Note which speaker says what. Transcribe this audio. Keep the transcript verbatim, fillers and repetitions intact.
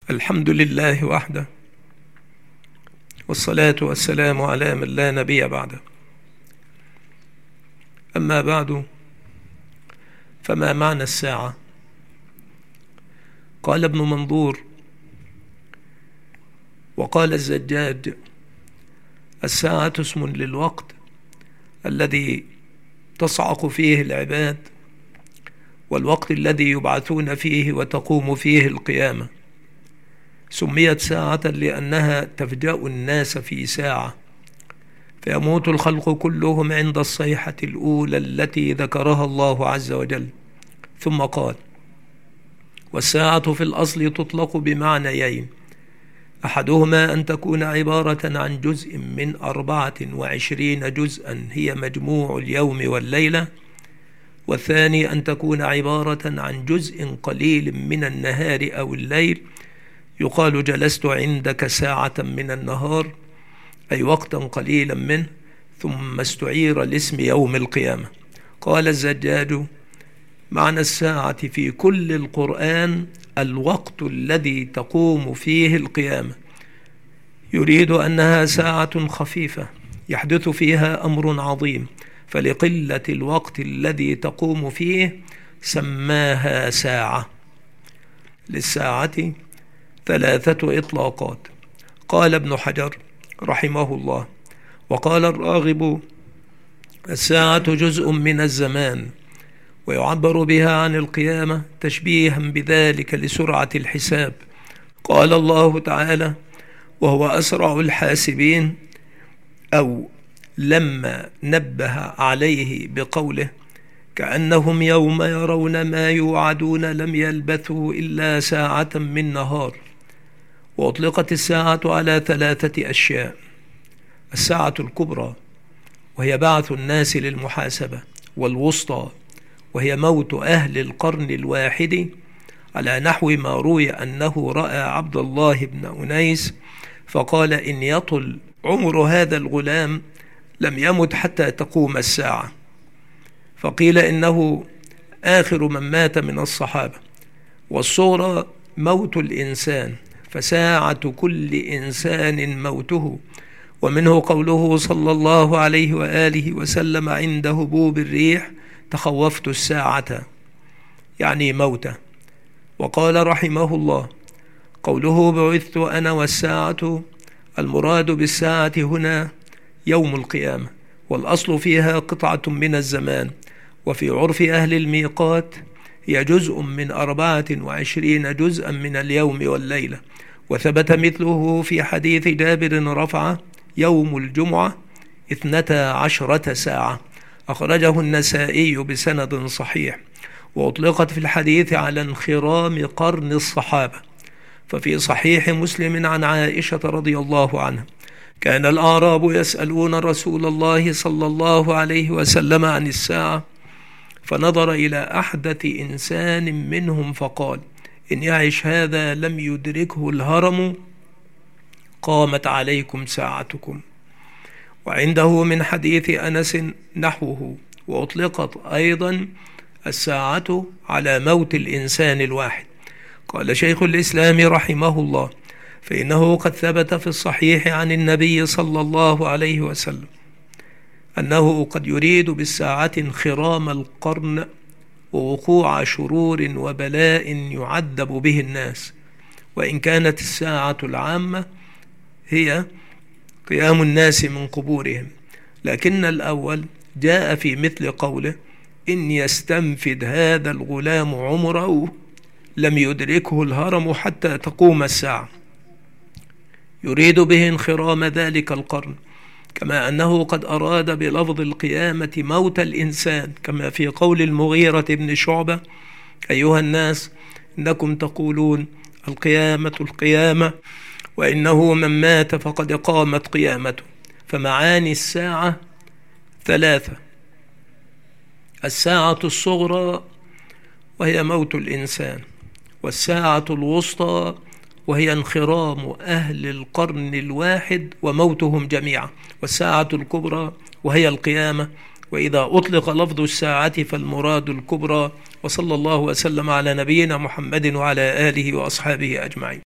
Speaker 1: الحمد لله وحده، والصلاة والسلام على من لا نبي بعده. أما بعد، فما معنى الساعة؟ قال ابن منظور وقال الزجاج: الساعة اسم للوقت الذي تصعق فيه العباد، والوقت الذي يبعثون فيه وتقوم فيه القيامة. سميت ساعة لأنها تفجأ الناس في ساعة، فيموت الخلق كلهم عند الصيحة الأولى التي ذكرها الله عز وجل. ثم قال: والساعة في الأصل تطلق بمعنيين: أحدهما أن تكون عبارة عن جزء من أربعة وعشرين جزءا هي مجموع اليوم والليلة، والثاني أن تكون عبارة عن جزء قليل من النهار أو الليل، يقال جلست عندك ساعة من النهار، أي وقتا قليلا منه، ثم استعير لاسم يوم القيامة. قال الزجاج: معنى الساعة في كل القرآن الوقت الذي تقوم فيه القيامة، يريد أنها ساعة خفيفة يحدث فيها أمر عظيم، فلقلة الوقت الذي تقوم فيه سماها ساعة. للساعة ثلاثة إطلاقات. قال ابن حجر رحمه الله: وقال الراغب: الساعة جزء من الزمان، ويعبر بها عن القيامة تشبيها بذلك لسرعة الحساب. قال الله تعالى: وهو أسرع الحاسبين، أو لما نبه عليه بقوله: كأنهم يوم يرون ما يوعدون لم يلبثوا إلا ساعة من نهار. وأطلقت الساعة على ثلاثة أشياء: الساعة الكبرى وهي بعث الناس للمحاسبة، والوسطى وهي موت أهل القرن الواحد، على نحو ما روي أنه رأى عبد الله بن أنيس فقال: إن يطل عمر هذا الغلام لم يمت حتى تقوم الساعة. فقيل إنه آخر من مات من الصحابة. والصغرى موت الإنسان، فساعة كل إنسان موته، ومنه قوله صلى الله عليه وآله وسلم عند هبوب الريح: تخوفت الساعة، يعني موته. وقال رحمه الله: قوله بعثت أنا والساعة، المراد بالساعة هنا يوم القيامة، والأصل فيها قطعة من الزمان، وفي عرف أهل الميقات هي جزء من أربعة وعشرين جزءا من اليوم والليلة. وثبت مثله في حديث جابر رفعه: يوم الجمعة اثنتا عشرة ساعة، أخرجه النسائي بسند صحيح. وأطلقت في الحديث على انخرام قرن الصحابة، ففي صحيح مسلم عن عائشة رضي الله عنها: كان الأعراب يسألون رسول الله صلى الله عليه وسلم عن الساعة، فنظر إلى أحدث إنسان منهم فقال: إن يعش هذا لم يدركه الهرم، قامت عليكم ساعتكم. وعنده من حديث أنس نحوه. وأطلقت أيضا الساعة على موت الإنسان الواحد. قال شيخ الإسلام رحمه الله: فإنه قد ثبت في الصحيح عن النبي صلى الله عليه وسلم أنه قد يريد بالساعة انخرام القرن ووقوع شرور وبلاء يعذب به الناس، وإن كانت الساعة العامة هي قيام الناس من قبورهم، لكن الأول جاء في مثل قوله: إن يستنفد هذا الغلام عمره لم يدركه الهرم حتى تقوم الساعة، يريد به انخرام ذلك القرن، كما أنه قد أراد بلفظ القيامة موت الإنسان، كما في قول المغيرة بن شعبة: أيها الناس إنكم تقولون القيامة القيامة، وإنه من مات فقد قامت قيامته. فمعاني الساعة ثلاثة: الساعة الصغرى وهي موت الإنسان، والساعة الوسطى وهي انخرام أهل القرن الواحد وموتهم جميعا، والساعة الكبرى وهي القيامة. وإذا أطلق لفظ الساعة فالمراد الكبرى. وصلى الله وسلم على نبينا محمد وعلى آله وأصحابه أجمعين.